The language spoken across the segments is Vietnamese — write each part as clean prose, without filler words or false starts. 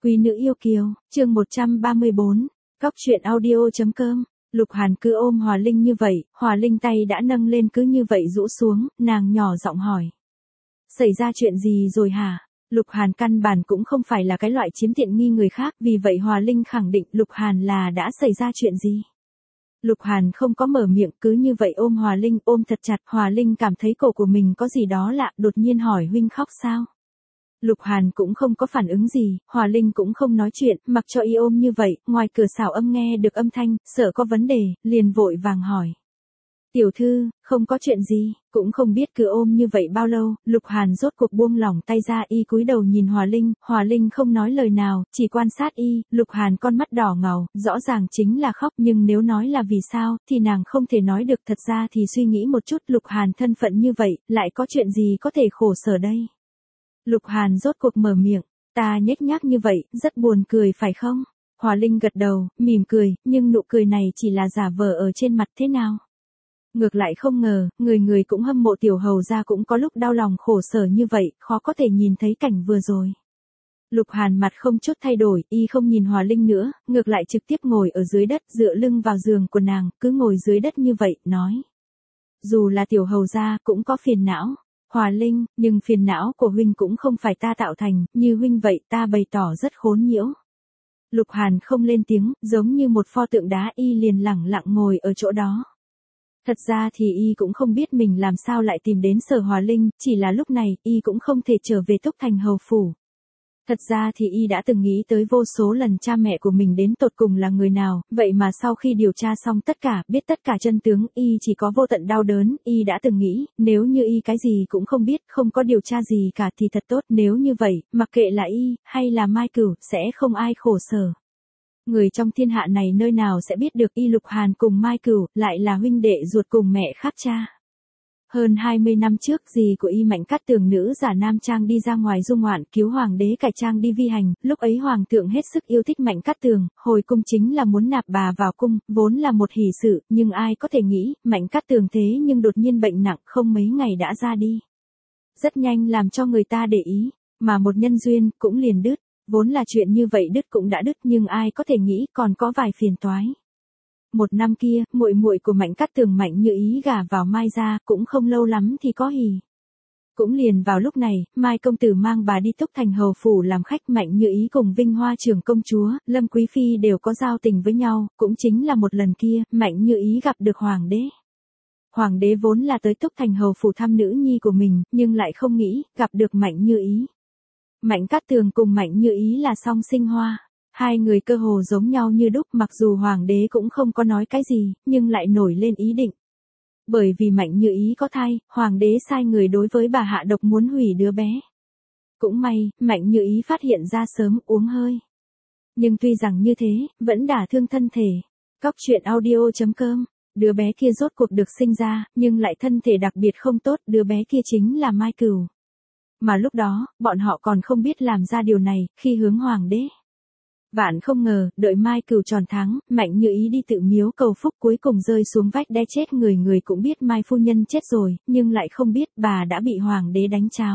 Quý nữ yêu kiều, chương 134, Góc truyện audio.com. Lục Hàn cứ ôm Hòa Linh như vậy, Hòa Linh tay đã nâng lên cứ như vậy rũ xuống, nàng nhỏ giọng hỏi. Xảy ra chuyện gì rồi hả? Lục Hàn căn bản cũng không phải là cái loại chiếm tiện nghi người khác, vì vậy Hòa Linh khẳng định Lục Hàn là đã xảy ra chuyện gì. Lục Hàn không có mở miệng, cứ như vậy ôm Hòa Linh, ôm thật chặt. Hòa Linh cảm thấy cổ của mình có gì đó lạ, đột nhiên hỏi huynh khóc sao? Lục Hàn cũng không có phản ứng gì, Hòa Linh cũng không nói chuyện, mặc cho y ôm như vậy. Ngoài cửa xảo âm nghe được âm thanh, sợ có vấn đề, liền vội vàng hỏi. Tiểu thư, không có chuyện gì, cũng không biết cứ ôm như vậy bao lâu. Lục Hàn rốt cuộc buông lỏng tay ra, y cúi đầu nhìn Hòa Linh không nói lời nào, chỉ quan sát y. Lục Hàn con mắt đỏ ngầu, rõ ràng chính là khóc, nhưng nếu nói là vì sao, thì nàng không thể nói được. Thật ra thì suy nghĩ một chút, Lục Hàn thân phận như vậy, lại có chuyện gì có thể khổ sở đây? Lục Hàn rốt cuộc mở miệng, ta nhếch nhác như vậy, rất buồn cười phải không? Hòa Linh gật đầu, mỉm cười, nhưng nụ cười này chỉ là giả vờ ở trên mặt thế nào? Ngược lại không ngờ, người cũng hâm mộ tiểu hầu gia cũng có lúc đau lòng khổ sở như vậy, khó có thể nhìn thấy cảnh vừa rồi. Lục Hàn mặt không chút thay đổi, y không nhìn Hòa Linh nữa, ngược lại trực tiếp ngồi ở dưới đất, dựa lưng vào giường của nàng, cứ ngồi dưới đất như vậy, nói. Dù là tiểu hầu gia cũng có phiền não. Hòa Linh, nhưng phiền não của huynh cũng không phải ta tạo thành, như huynh vậy ta bày tỏ rất khốn nhiễu. Lục Hàn không lên tiếng, giống như một pho tượng đá, y liền lẳng lặng ngồi ở chỗ đó. Thật ra thì y cũng không biết mình làm sao lại tìm đến Sở Hòa Linh, chỉ là lúc này y cũng không thể trở về Túc Thành hầu phủ. Thật ra thì y đã từng nghĩ tới vô số lần cha mẹ của mình đến tột cùng là người nào, vậy mà sau khi điều tra xong tất cả, biết tất cả chân tướng, y chỉ có vô tận đau đớn. Y đã từng nghĩ, nếu như y cái gì cũng không biết, không có điều tra gì cả thì thật tốt, nếu như vậy, mặc kệ là y, hay là Mai Cửu, sẽ không ai khổ sở. Người trong thiên hạ này nơi nào sẽ biết được y Lục Hàn cùng Mai Cửu, lại là huynh đệ ruột cùng mẹ khác cha. Hơn 20 năm trước, dì của y Mạnh Cát Tường nữ giả nam trang đi ra ngoài du ngoạn, cứu hoàng đế cải trang đi vi hành, lúc ấy hoàng thượng hết sức yêu thích Mạnh Cát Tường, hồi cung chính là muốn nạp bà vào cung, vốn là một hỷ sự, nhưng ai có thể nghĩ, Mạnh Cát Tường thế nhưng đột nhiên bệnh nặng, không mấy ngày đã ra đi. Rất nhanh làm cho người ta để ý, mà một nhân duyên cũng liền đứt, vốn là chuyện như vậy đứt cũng đã đứt, nhưng ai có thể nghĩ còn có vài phiền toái. Một năm kia, muội muội của Mạnh Cát Tường Mạnh Như Ý gả vào Mai gia, cũng không lâu lắm thì có hỉ. Cũng liền vào lúc này, Mai công tử mang bà đi Túc Thành hầu phủ làm khách. Mạnh Như Ý cùng Vinh Hoa trưởng công chúa, Lâm Quý phi đều có giao tình với nhau, cũng chính là một lần kia, Mạnh Như Ý gặp được hoàng đế. Hoàng đế vốn là tới Túc Thành hầu phủ thăm nữ nhi của mình, nhưng lại không nghĩ gặp được Mạnh Như Ý. Mạnh Cát Tường cùng Mạnh Như Ý là song sinh hoa. Hai người cơ hồ giống nhau như đúc, mặc dù hoàng đế cũng không có nói cái gì, nhưng lại nổi lên ý định. Bởi vì Mạnh Như Ý có thai, hoàng đế sai người đối với bà hạ độc muốn hủy đứa bé. Cũng may, Mạnh Như Ý phát hiện ra sớm, uống hơi. Nhưng tuy rằng như thế, vẫn đả thương thân thể. Góc truyện audio.com. Đứa bé kia rốt cuộc được sinh ra, nhưng lại thân thể đặc biệt không tốt, đứa bé kia chính là Mai Cửu. Mà lúc đó, bọn họ còn không biết làm ra điều này, khi hướng hoàng đế. Vạn không ngờ, đợi Mai Cửu tròn tháng, Mạnh Như Ý đi tự miếu cầu phúc, cuối cùng rơi xuống vách đe chết. Người cũng biết Mai phu nhân chết rồi, nhưng lại không biết bà đã bị hoàng đế đánh cháo.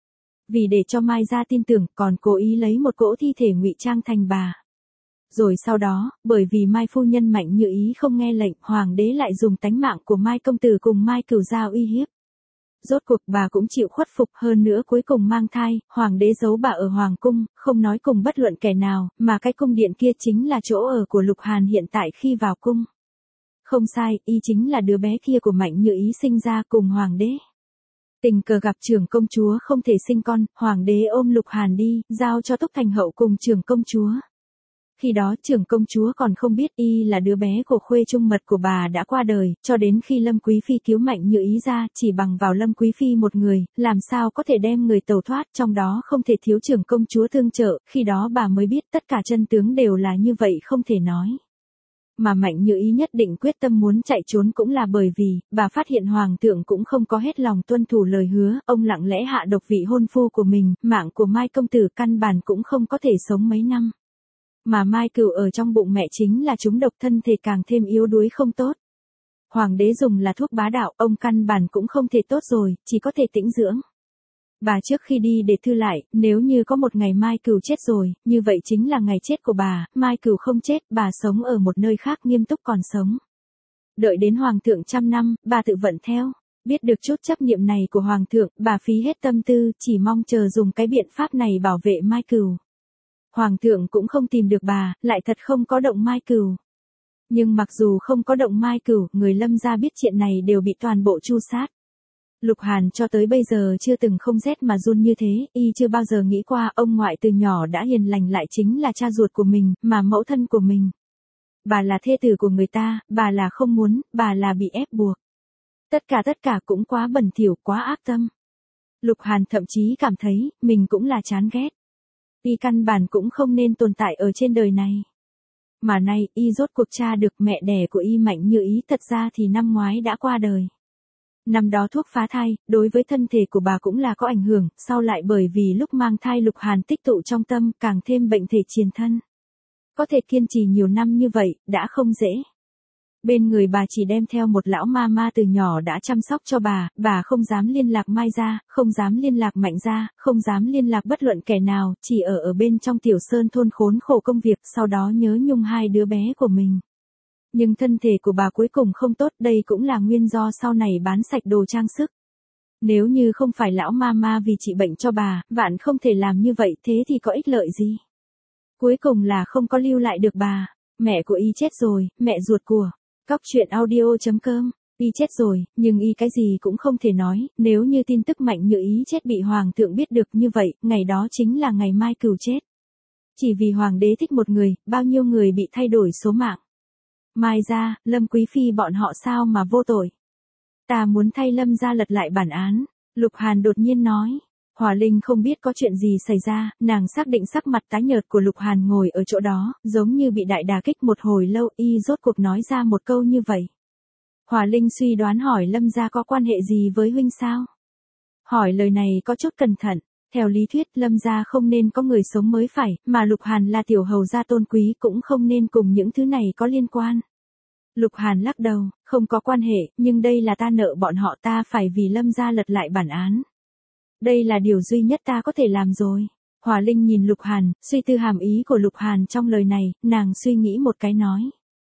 Vì để cho Mai gia tin tưởng, còn cố ý lấy một cỗ thi thể ngụy trang thành bà. Rồi sau đó, bởi vì Mai phu nhân Mạnh Như Ý không nghe lệnh, hoàng đế lại dùng tánh mạng của Mai công tử cùng Mai Cửu ra uy hiếp. Rốt cuộc bà cũng chịu khuất phục, hơn nữa cuối cùng mang thai, hoàng đế giấu bà ở hoàng cung, không nói cùng bất luận kẻ nào, mà cái cung điện kia chính là chỗ ở của Lục Hàn hiện tại khi vào cung. Không sai, y chính là đứa bé kia của Mạnh Như Ý sinh ra cùng hoàng đế. Tình cờ gặp trưởng công chúa không thể sinh con, hoàng đế ôm Lục Hàn đi, giao cho Túc Thành hậu cùng trưởng công chúa. Khi đó trưởng công chúa còn không biết y là đứa bé của khuê trung mật của bà đã qua đời, cho đến khi Lâm Quý phi cứu Mạnh Như Ý ra, chỉ bằng vào Lâm Quý phi một người, làm sao có thể đem người tẩu thoát, trong đó không thể thiếu trưởng công chúa tương trợ, khi đó bà mới biết tất cả chân tướng đều là như vậy, không thể nói. Mà Mạnh Như Ý nhất định quyết tâm muốn chạy trốn cũng là bởi vì, bà phát hiện hoàng thượng cũng không có hết lòng tuân thủ lời hứa, ông lặng lẽ hạ độc vị hôn phu của mình, mạng của Mai công tử căn bản cũng không có thể sống mấy năm. Mà Mai Cửu ở trong bụng mẹ chính là trúng độc, thân thể càng thêm yếu đuối không tốt. Hoàng đế dùng là thuốc bá đạo, ông căn bản cũng không thể tốt rồi, chỉ có thể tĩnh dưỡng. Bà trước khi đi để thư lại, nếu như có một ngày Mai Cửu chết rồi, như vậy chính là ngày chết của bà, Mai Cửu không chết, bà sống ở một nơi khác nghiêm túc còn sống. Đợi đến Hoàng thượng 100 năm, bà tự vận theo. Biết được chút chấp niệm này của Hoàng thượng, bà phí hết tâm tư, chỉ mong chờ dùng cái biện pháp này bảo vệ Mai Cửu. Hoàng thượng cũng không tìm được bà, lại thật không có động Mai Cửu. Nhưng mặc dù không có động Mai Cửu, người Lâm gia biết chuyện này đều bị toàn bộ tru sát. Lục Hàn cho tới bây giờ chưa từng không rét mà run như thế, y chưa bao giờ nghĩ qua ông ngoại từ nhỏ đã hiền lành lại chính là cha ruột của mình, mà mẫu thân của mình. Bà là thê tử của người ta, bà là không muốn, bà là bị ép buộc. Tất cả cũng quá bẩn thỉu, quá ác tâm. Lục Hàn thậm chí cảm thấy, mình cũng là chán ghét. Y căn bản cũng không nên tồn tại ở trên đời này. Mà nay, y rốt cuộc tra được mẹ đẻ của y Mạnh Như Ý thật ra thì năm ngoái đã qua đời. Năm đó thuốc phá thai, đối với thân thể của bà cũng là có ảnh hưởng, sau lại bởi vì lúc mang thai Lục Hàn tích tụ trong tâm, càng thêm bệnh thể triền thân. Có thể kiên trì nhiều năm như vậy, đã không dễ. Bên người bà chỉ đem theo một lão ma ma từ nhỏ đã chăm sóc cho bà không dám liên lạc Mai gia, không dám liên lạc Mạnh gia, không dám liên lạc bất luận kẻ nào, chỉ ở bên trong tiểu sơn thôn khốn khổ công việc, sau đó nhớ nhung hai đứa bé của mình. Nhưng thân thể của bà cuối cùng không tốt, đây cũng là nguyên do sau này bán sạch đồ trang sức. Nếu như không phải lão ma ma vì trị bệnh cho bà, vạn không thể làm như vậy, thế thì có ích lợi gì? Cuối cùng là không có lưu lại được bà. Mẹ của y chết rồi, mẹ ruột của Cóc Truyện Audio.com. Y chết rồi, nhưng y cái gì cũng không thể nói, nếu như tin tức Mạnh Như Ý chết bị Hoàng thượng biết được như vậy, ngày đó chính là ngày Mai Cửu chết. Chỉ vì Hoàng đế thích một người, bao nhiêu người bị thay đổi số mạng. Mai gia, Lâm Quý Phi bọn họ sao mà vô tội. Ta muốn thay Lâm gia lật lại bản án, Lục Hàn đột nhiên nói. Hòa Linh không biết có chuyện gì xảy ra, nàng xác định sắc mặt tái nhợt của Lục Hàn ngồi ở chỗ đó, giống như bị đại đả kích một hồi lâu, y rốt cuộc nói ra một câu như vậy. Hòa Linh suy đoán hỏi Lâm gia có quan hệ gì với huynh sao? Hỏi lời này có chút cẩn thận, theo lý thuyết Lâm gia không nên có người sống mới phải, mà Lục Hàn là tiểu hầu gia tôn quý cũng không nên cùng những thứ này có liên quan. Lục Hàn lắc đầu, không có quan hệ, nhưng đây là ta nợ bọn họ, ta phải vì Lâm gia lật lại bản án. Đây là điều duy nhất ta có thể làm rồi. Hòa Linh nhìn Lục Hàn, suy tư hàm ý của Lục Hàn trong lời này, nàng suy nghĩ một cái nói.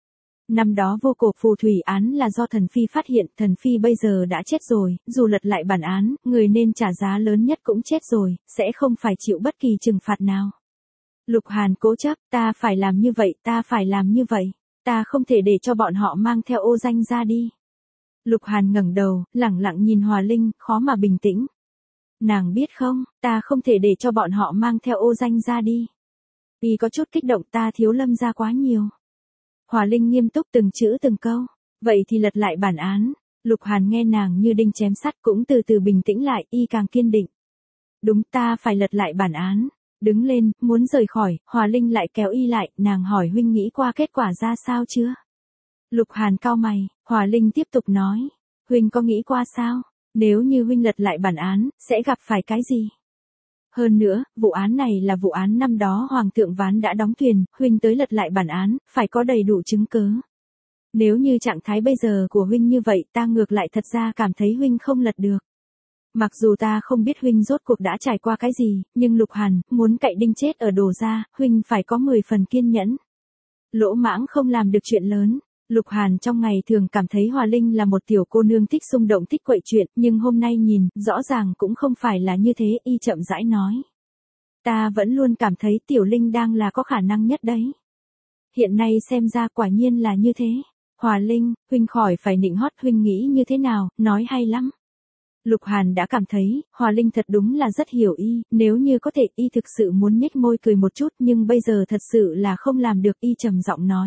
Năm đó vô cổ phù thủy án là do thần phi phát hiện, thần phi bây giờ đã chết rồi, dù lật lại bản án, người nên trả giá lớn nhất cũng chết rồi, sẽ không phải chịu bất kỳ trừng phạt nào. Lục Hàn cố chấp, ta phải làm như vậy, ta phải làm như vậy, ta không thể để cho bọn họ mang theo ô danh ra đi. Lục Hàn ngẩng đầu, lẳng lặng nhìn Hòa Linh, khó mà bình tĩnh. Nàng biết không, ta không thể để cho bọn họ mang theo ô danh ra đi. Vì có chút kích động, ta thiếu Lâm gia quá nhiều. Hòa Linh nghiêm túc từng chữ từng câu. Vậy thì lật lại bản án. Lục Hàn nghe nàng như đinh chém sắt cũng từ từ bình tĩnh lại, y càng kiên định. Đúng, ta phải lật lại bản án. Đứng lên, muốn rời khỏi, Hòa Linh lại kéo y lại, nàng hỏi huynh nghĩ qua kết quả ra sao chưa? Lục Hàn cau mày, Hòa Linh tiếp tục nói. Huynh có nghĩ qua sao? Nếu như huynh lật lại bản án, sẽ gặp phải cái gì? Hơn nữa, vụ án này là vụ án năm đó Hoàng thượng Ván đã đóng thuyền, huynh tới lật lại bản án, phải có đầy đủ chứng cứ. Nếu như trạng thái bây giờ của huynh như vậy, ta ngược lại thật ra cảm thấy huynh không lật được. Mặc dù ta không biết huynh rốt cuộc đã trải qua cái gì, nhưng Lục Hàn, muốn cậy đinh chết ở đồ ra, huynh phải có 10 phần kiên nhẫn. Lỗ mãng không làm được chuyện lớn. Lục Hàn trong ngày thường cảm thấy Hòa Linh là một tiểu cô nương thích xung động thích quậy chuyện, nhưng hôm nay nhìn, rõ ràng cũng không phải là như thế, y chậm rãi nói. Ta vẫn luôn cảm thấy tiểu Linh đang là có khả năng nhất đấy. Hiện nay xem ra quả nhiên là như thế. Hòa Linh, huynh khỏi phải nịnh hót, huynh nghĩ như thế nào, nói hay lắm. Lục Hàn đã cảm thấy, Hòa Linh thật đúng là rất hiểu y, nếu như có thể y thực sự muốn nhếch môi cười một chút, nhưng bây giờ thật sự là không làm được, y trầm giọng nói.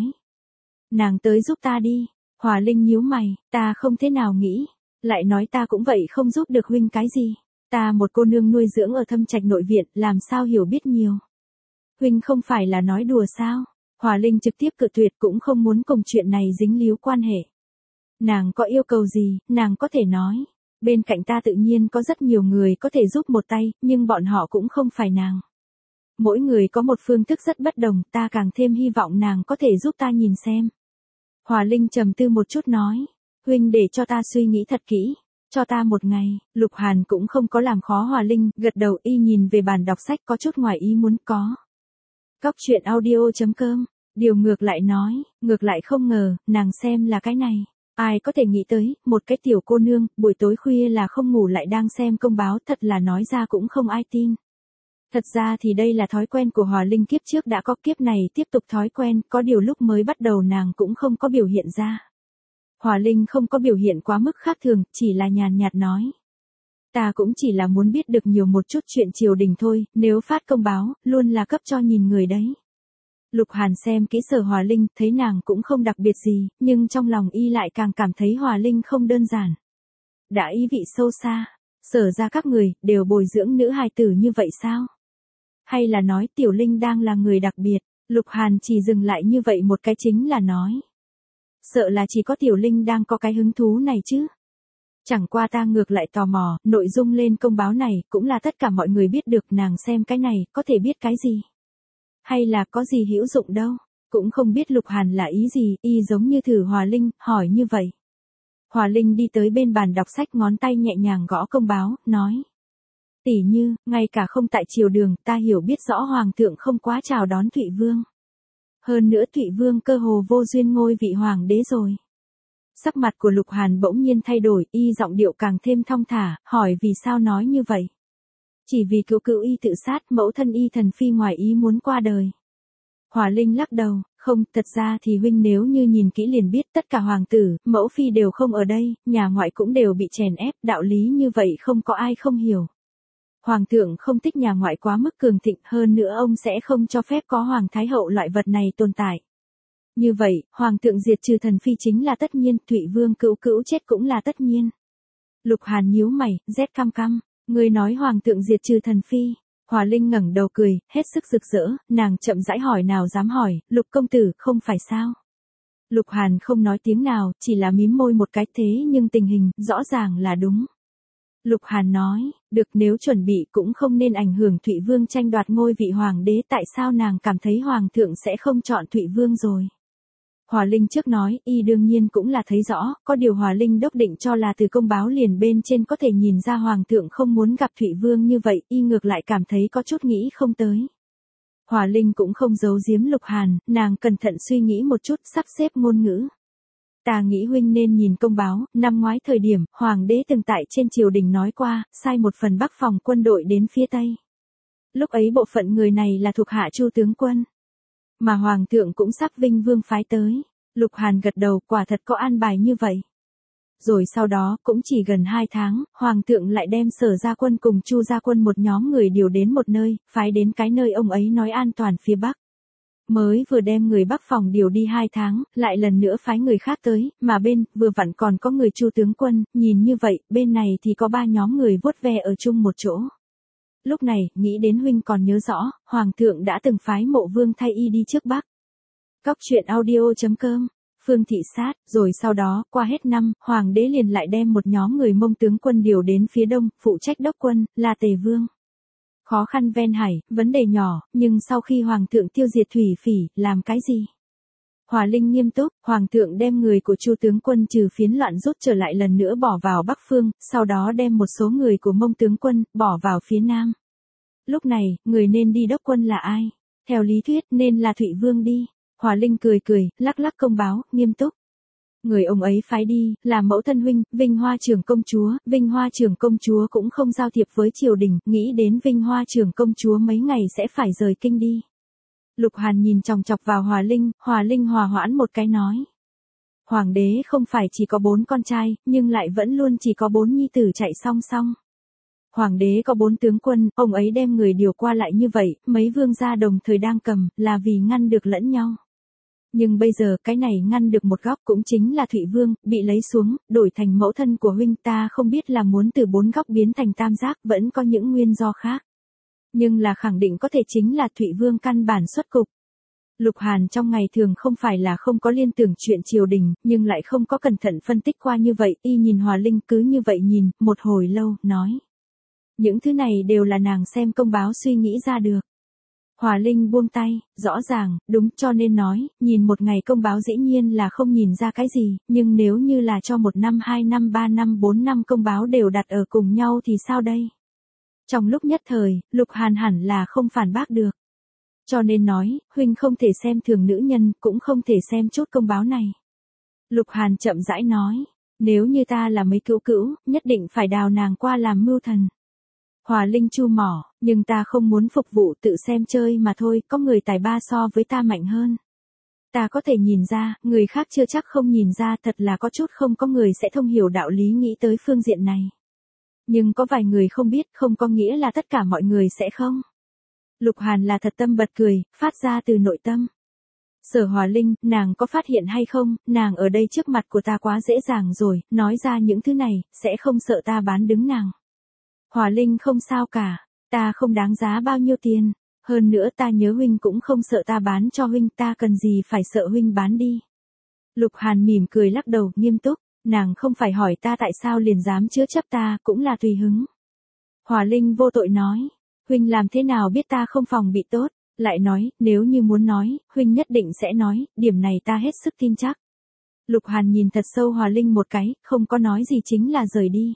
Nàng tới giúp ta đi. Hòa Linh nhíu mày, ta không thế nào nghĩ. Lại nói ta cũng vậy không giúp được huynh cái gì. Ta một cô nương nuôi dưỡng ở Thâm Trạch nội viện, làm sao hiểu biết nhiều. Huynh không phải là nói đùa sao? Hòa Linh trực tiếp cự tuyệt cũng không muốn cùng chuyện này dính líu quan hệ. Nàng có yêu cầu gì, nàng có thể nói. Bên cạnh ta tự nhiên có rất nhiều người có thể giúp một tay, nhưng bọn họ cũng không phải nàng. Mỗi người có một phương thức rất bất đồng, ta càng thêm hy vọng nàng có thể giúp ta nhìn xem. Hòa Linh trầm tư một chút nói, huynh để cho ta suy nghĩ thật kỹ. cho ta một ngày. Lục Hàn cũng không có làm khó Hòa Linh, gật đầu y nhìn về bàn đọc sách có chút ngoài ý muốn có. Cóc truyện audio.com, điều ngược lại nói, ngược lại không ngờ, nàng xem là cái này. Ai có thể nghĩ tới, một cái tiểu cô nương, buổi tối khuya là không ngủ lại đang xem công báo, thật là nói ra cũng không ai tin. Thật ra thì đây là thói quen của Hòa Linh, kiếp trước đã có, kiếp này tiếp tục thói quen, có điều lúc mới bắt đầu nàng cũng không có biểu hiện ra. Hòa Linh không có biểu hiện quá mức khác thường, chỉ là nhàn nhạt nói. Ta cũng chỉ là muốn biết được nhiều một chút chuyện triều đình thôi, nếu phát công báo, luôn là cấp cho nhìn người đấy. Lục Hàn xem kỹ Sở Hòa Linh, thấy nàng cũng không đặc biệt gì, nhưng trong lòng y lại càng cảm thấy Hòa Linh không đơn giản. Đã ý vị sâu xa, Sở ra các người, đều bồi dưỡng nữ hài tử như vậy sao? Hay là nói Tiểu Linh đang là người đặc biệt? Lục Hàn chỉ dừng lại như vậy một cái chính là nói. Sợ là chỉ có Tiểu Linh đang có cái hứng thú này chứ. Chẳng qua ta ngược lại tò mò, nội dung lên công báo này, cũng là tất cả mọi người biết được, nàng xem cái này, có thể biết cái gì? Hay là có gì hữu dụng đâu? Cũng không biết Lục Hàn là ý gì, y giống như thử Hòa Linh, hỏi như vậy. Hòa Linh đi tới bên bàn đọc sách, ngón tay nhẹ nhàng gõ công báo, nói. Tỷ như, ngay cả không tại triều đường, ta hiểu biết rõ Hoàng thượng không quá chào đón Thụy Vương. Hơn nữa Thụy Vương cơ hồ vô duyên ngôi vị Hoàng đế rồi. Sắc mặt của Lục Hàn bỗng nhiên thay đổi, y giọng điệu càng thêm thong thả, hỏi vì sao nói như vậy. Chỉ vì cứu cữu y tự sát, mẫu thân y thần phi ngoài ý muốn qua đời. Hòa Linh lắc đầu, không, thật ra thì huynh nếu như nhìn kỹ liền biết tất cả hoàng tử, mẫu phi đều không ở đây, nhà ngoại cũng đều bị chèn ép, đạo lý như vậy không có ai không hiểu. Hoàng thượng không thích nhà ngoại quá mức cường thịnh, hơn nữa ông sẽ không cho phép có hoàng thái hậu loại vật này tồn tại. Như vậy, hoàng thượng diệt trừ thần phi chính là tất nhiên, Thụy Vương cữu cữu chết cũng là tất nhiên. Lục Hàn nhíu mày, rét căm căm, người nói hoàng thượng diệt trừ thần phi. Hòa Linh ngẩng đầu cười, hết sức rực rỡ, nàng chậm rãi hỏi, nào dám hỏi, Lục công tử, không phải sao? Lục Hàn không nói tiếng nào, chỉ là mím môi một cái, thế nhưng tình hình, rõ ràng là đúng. Lục Hàn nói, được, nếu chuẩn bị cũng không nên ảnh hưởng Thụy Vương tranh đoạt ngôi vị hoàng đế, tại sao nàng cảm thấy hoàng thượng sẽ không chọn Thụy Vương rồi? Hòa Linh trước nói, y đương nhiên cũng là thấy rõ, có điều Hòa Linh đốc định cho là từ công báo liền bên trên có thể nhìn ra hoàng thượng không muốn gặp Thụy Vương như vậy, y ngược lại cảm thấy có chút nghĩ không tới. Hòa Linh cũng không giấu giếm Lục Hàn, nàng cẩn thận suy nghĩ một chút, sắp xếp ngôn ngữ. Ta nghĩ huynh nên nhìn công báo, năm ngoái thời điểm, hoàng đế từng tại trên triều đình nói qua, sai một phần bắc phòng quân đội đến phía tây. Lúc ấy bộ phận người này là thuộc hạ Chu tướng quân. Mà hoàng thượng cũng sắp Vinh Vương phái tới. Lục Hàn gật đầu, quả thật có an bài như vậy. Rồi sau đó, cũng chỉ gần 2 tháng, hoàng thượng lại đem Sở gia quân cùng Chu gia quân một nhóm người điều đến một nơi, phái đến cái nơi ông ấy nói an toàn phía bắc. Mới vừa đem người bắc phòng điều đi 2 tháng, lại lần nữa phái người khác tới, mà bên, vừa vặn còn có người Chu tướng quân, nhìn như vậy, bên này thì có 3 nhóm người vuốt ve ở chung một chỗ. Lúc này, nghĩ đến huynh còn nhớ rõ, hoàng thượng đã từng phái Mộ Vương thay y đi trước bắc. Cóc truyện audio.com, Phương thị sát, rồi sau đó, qua hết năm, hoàng đế liền lại đem một nhóm người Mông tướng quân điều đến phía đông, phụ trách đốc quân, là Tề Vương. Khó khăn ven hải, vấn đề nhỏ, nhưng sau khi hoàng thượng tiêu diệt thủy phỉ, làm cái gì? Hòa Linh nghiêm túc, hoàng thượng đem người của Chu tướng quân trừ phiến loạn rút trở lại lần nữa bỏ vào Bắc Phương, sau đó đem một số người của Mông tướng quân, bỏ vào phía Nam. Lúc này, người nên đi đốc quân là ai? Theo lý thuyết, nên là Thụy Vương đi. Hòa Linh cười cười, lắc lắc công báo, nghiêm túc. Người ông ấy phái đi, là mẫu thân huynh, Vinh Hoa trưởng công chúa, Vinh Hoa trưởng công chúa cũng không giao thiệp với triều đình, nghĩ đến Vinh Hoa trưởng công chúa mấy ngày sẽ phải rời kinh đi. Lục Hàn nhìn chòng chọc vào Hòa Linh hòa hoãn một cái nói. Hoàng đế không phải chỉ có 4 con trai, nhưng lại vẫn luôn chỉ có 4 nhi tử chạy song song. Hoàng đế có 4 tướng quân, ông ấy đem người điều qua lại như vậy, mấy vương gia đồng thời đang cầm, là vì ngăn được lẫn nhau. Nhưng bây giờ cái này ngăn được một góc cũng chính là Thụy Vương, bị lấy xuống, đổi thành mẫu thân của huynh, ta không biết là muốn từ 4 góc biến thành tam giác, vẫn có những nguyên do khác. Nhưng là khẳng định có thể chính là Thụy Vương căn bản xuất cục. Lục Hàn trong ngày thường không phải là không có liên tưởng chuyện triều đình, nhưng lại không có cẩn thận phân tích qua như vậy, y nhìn Hòa Linh cứ như vậy nhìn, một hồi lâu, nói. Những thứ này đều là nàng xem công báo suy nghĩ ra được. Hòa Linh buông tay, rõ ràng, đúng, cho nên nói, nhìn một ngày công báo dĩ nhiên là không nhìn ra cái gì, nhưng nếu như là cho 1 năm 2 năm 3 năm 4 năm công báo đều đặt ở cùng nhau thì sao đây? Trong lúc nhất thời, Lục Hàn hẳn là không phản bác được. Cho nên nói, huynh không thể xem thường nữ nhân, cũng không thể xem chút công báo này. Lục Hàn chậm rãi nói, nếu như ta là mấy cữu cữu, nhất định phải đào nàng qua làm mưu thần. Hòa Linh chu mỏ, nhưng ta không muốn phục vụ tự xem chơi mà thôi, có người tài ba so với ta mạnh hơn. Ta có thể nhìn ra, người khác chưa chắc không nhìn ra, thật là có chút không có người sẽ thông hiểu đạo lý nghĩ tới phương diện này. Nhưng có vài người không biết, không có nghĩa là tất cả mọi người sẽ không. Lục Hàn là thật tâm bật cười, phát ra từ nội tâm. Sở Hòa Linh, nàng có phát hiện hay không, nàng ở đây trước mặt của ta quá dễ dàng rồi, nói ra những thứ này, sẽ không sợ ta bán đứng nàng. Hòa Linh không sao cả, ta không đáng giá bao nhiêu tiền, hơn nữa ta nhớ huynh cũng không sợ ta bán cho huynh, ta cần gì phải sợ huynh bán đi. Lục Hàn mỉm cười lắc đầu, nghiêm túc, nàng không phải hỏi ta tại sao liền dám chứa chấp ta, cũng là tùy hứng. Hòa Linh vô tội nói, huynh làm thế nào biết ta không phòng bị tốt, lại nói, nếu như muốn nói, huynh nhất định sẽ nói, điểm này ta hết sức tin chắc. Lục Hàn nhìn thật sâu Hòa Linh một cái, không có nói gì chính là rời đi.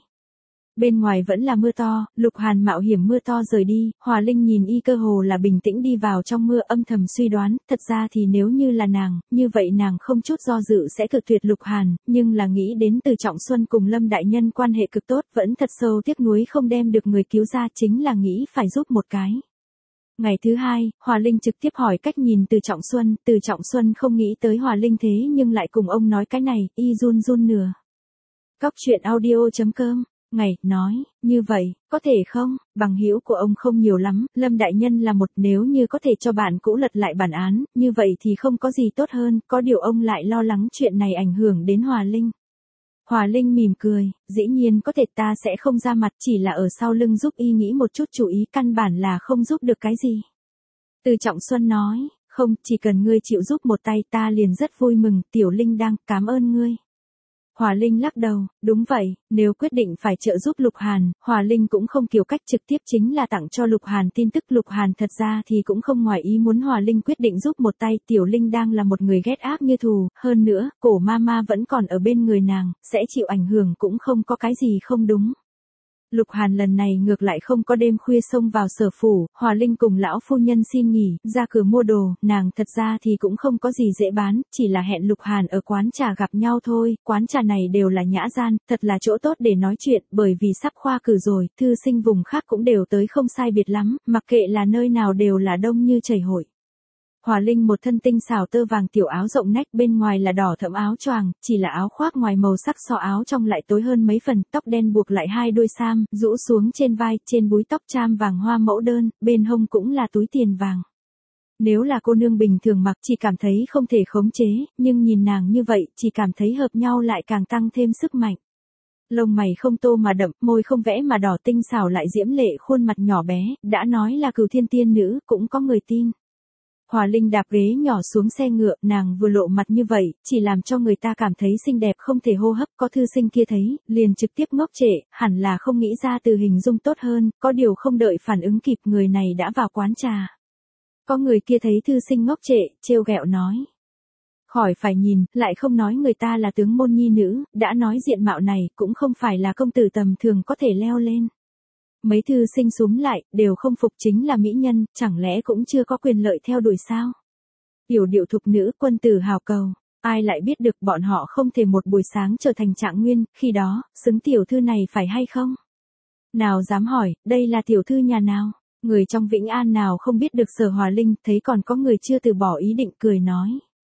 Bên ngoài vẫn là mưa to, Lục Hàn mạo hiểm mưa to rời đi, Hòa Linh nhìn y cơ hồ là bình tĩnh đi vào trong mưa, âm thầm suy đoán, thật ra thì nếu như là nàng, như vậy nàng không chút do dự sẽ cự tuyệt Lục Hàn, nhưng là nghĩ đến Từ Trọng Xuân cùng Lâm đại nhân quan hệ cực tốt, vẫn thật sâu tiếc nuối không đem được người cứu ra, chính là nghĩ phải giúp một cái. Ngày thứ hai, Hòa Linh trực tiếp hỏi cách nhìn Từ Trọng Xuân, Từ Trọng Xuân không nghĩ tới Hòa Linh thế nhưng lại cùng ông nói cái này, y run run nửa. Cóc truyện audio.com Ngày, nói, như vậy, có thể không, bằng hữu của ông không nhiều lắm, Lâm đại nhân là một, nếu như có thể cho bạn cũ lật lại bản án, như vậy thì không có gì tốt hơn, có điều ông lại lo lắng chuyện này ảnh hưởng đến Hòa Linh. Hòa Linh mỉm cười, dĩ nhiên có thể ta sẽ không ra mặt, chỉ là ở sau lưng giúp y nghĩ một chút chú ý, căn bản là không giúp được cái gì. Từ Trọng Xuân nói, không, chỉ cần ngươi chịu giúp một tay ta liền rất vui mừng, Tiểu Linh đang, cảm ơn ngươi. Hòa Linh lắc đầu, đúng vậy, nếu quyết định phải trợ giúp Lục Hàn, Hòa Linh cũng không kiều cách, trực tiếp chính là tặng cho Lục Hàn tin tức. Lục Hàn thật ra thì cũng không ngoài ý muốn Hòa Linh quyết định giúp một tay, Tiểu Linh đang là một người ghét ác như thù, hơn nữa, cổ mama vẫn còn ở bên người nàng, sẽ chịu ảnh hưởng cũng không có cái gì không đúng. Lục Hàn lần này ngược lại không có đêm khuya xông vào sở phủ, Hòa Linh cùng lão phu nhân xin nghỉ, ra cửa mua đồ, nàng thật ra thì cũng không có gì dễ bán, chỉ là hẹn Lục Hàn ở quán trà gặp nhau thôi, quán trà này đều là nhã gian, thật là chỗ tốt để nói chuyện, bởi vì sắp khoa cử rồi, thư sinh vùng khác cũng đều tới không sai biệt lắm, mặc kệ là nơi nào đều là đông như chảy hội. Hòa Linh một thân tinh xảo tơ vàng tiểu áo rộng nách, bên ngoài là đỏ thẫm áo choàng, chỉ là áo khoác ngoài màu sắc so áo trong lại tối hơn mấy phần, tóc đen buộc lại hai đuôi sam, rũ xuống trên vai, trên búi tóc cham vàng hoa mẫu đơn, bên hông cũng là túi tiền vàng. Nếu là cô nương bình thường mặc chỉ cảm thấy không thể khống chế, nhưng nhìn nàng như vậy, chỉ cảm thấy hợp nhau lại càng tăng thêm sức mạnh. Lông mày không tô mà đậm, môi không vẽ mà đỏ, tinh xảo lại diễm lệ, khuôn mặt nhỏ bé, đã nói là Cửu Thiên tiên nữ, cũng có người tin. Hòa Linh đạp ghế nhỏ xuống xe ngựa, nàng vừa lộ mặt như vậy, chỉ làm cho người ta cảm thấy xinh đẹp không thể hô hấp, có thư sinh kia thấy, liền trực tiếp ngốc trệ, hẳn là không nghĩ ra từ hình dung tốt hơn, có điều không đợi phản ứng kịp, người này đã vào quán trà. Có người kia thấy thư sinh ngốc trệ, trêu ghẹo nói. Khỏi phải nhìn, lại không nói người ta là tướng môn nhi nữ, đã nói diện mạo này, cũng không phải là công tử tầm thường có thể leo lên. Mấy thư sinh xúm lại, đều không phục, chính là mỹ nhân, chẳng lẽ cũng chưa có quyền lợi theo đuổi sao? Yểu điệu thục nữ, quân tử hào cầu, ai lại biết được bọn họ không thể một buổi sáng trở thành Trạng Nguyên, khi đó, xứng tiểu thư này phải hay không? Nào dám hỏi, đây là tiểu thư nhà nào? Người trong Vĩnh An nào không biết được Sở Hòa Linh, thấy còn có người chưa từ bỏ ý định, cười nói.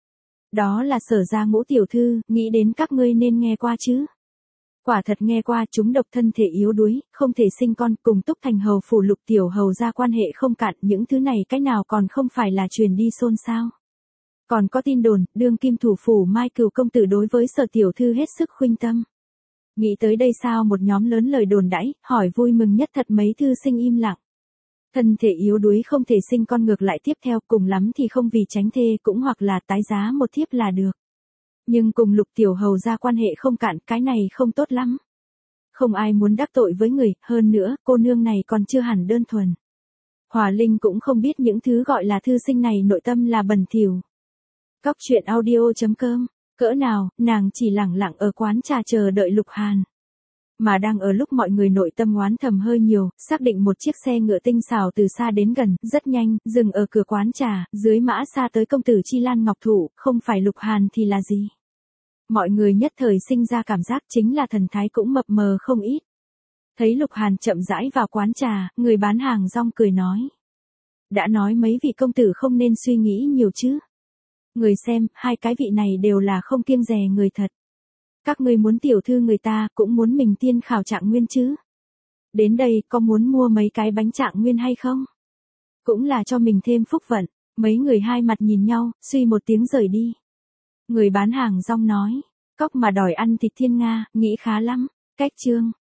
Đó là Sở gia Ngũ tiểu thư, nghĩ đến các ngươi nên nghe qua chứ? Quả thật nghe qua, chúng độc thân thể yếu đuối, không thể sinh con, cùng Túc Thành hầu phủ Lục tiểu hầu ra quan hệ không cạn, những thứ này cái nào còn không phải là truyền đi xôn xao. Còn có tin đồn, đương kim thủ phủ Mai Cửu công tử đối với Sở tiểu thư hết sức khuynh tâm. Nghĩ tới đây sao một nhóm lớn lời đồn đãi, hỏi vui mừng nhất thật mấy thư sinh im lặng. Thân thể yếu đuối không thể sinh con, ngược lại tiếp theo, cùng lắm thì không vì tránh thê, cũng hoặc là tái giá một thiếp là được. Nhưng cùng Lục tiểu hầu ra quan hệ không cạn, cái này không tốt lắm. Không ai muốn đắc tội với người, hơn nữa, cô nương này còn chưa hẳn đơn thuần. Hòa Linh cũng không biết những thứ gọi là thư sinh này nội tâm là bẩn thỉu. Cóc truyện audio.com, cỡ nào, nàng chỉ lẳng lặng ở quán trà chờ đợi Lục Hàn. Mà đang ở lúc mọi người nội tâm oán thầm hơi nhiều, xác định một chiếc xe ngựa tinh xảo từ xa đến gần, rất nhanh, dừng ở cửa quán trà, dưới mã xa tới công tử Chi Lan Ngọc Thụ, không phải Lục Hàn thì là gì? Mọi người nhất thời sinh ra cảm giác chính là thần thái cũng mập mờ không ít. Thấy Lục Hàn chậm rãi vào quán trà, người bán hàng rong cười nói. Đã nói mấy vị công tử không nên suy nghĩ nhiều chứ. Người xem, hai cái vị này đều là không kiêng dè người thật. Các ngươi muốn tiểu thư người ta cũng muốn mình tiên khảo trạng nguyên chứ. Đến đây có muốn mua mấy cái bánh trạng nguyên hay không? Cũng là cho mình thêm phúc vận. Mấy người hai mặt nhìn nhau, suy một tiếng rời đi. Người bán hàng rong nói. Cóc mà đòi ăn thịt thiên nga, nghĩ khá lắm. Cách chương.